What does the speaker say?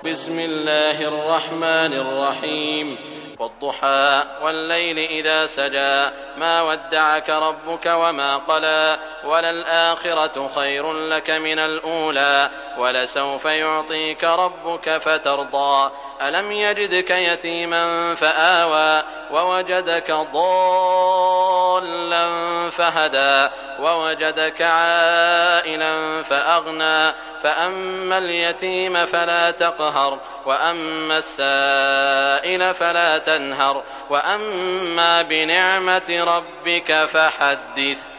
بسم الله الرحمن الرحيم والضحى والليل إذا سجى ما ودعك ربك وما قلى وللآخرة خير لك من الأولى ولسوف يعطيك ربك فترضى ألم يجدك يتيما فآوى ووجدك ضالا فهدى ووجدك عائلا فأغنى فأما اليتيم فلا تقهر وأما السائل فلا تنهر وأما بنعمة ربك فحدث.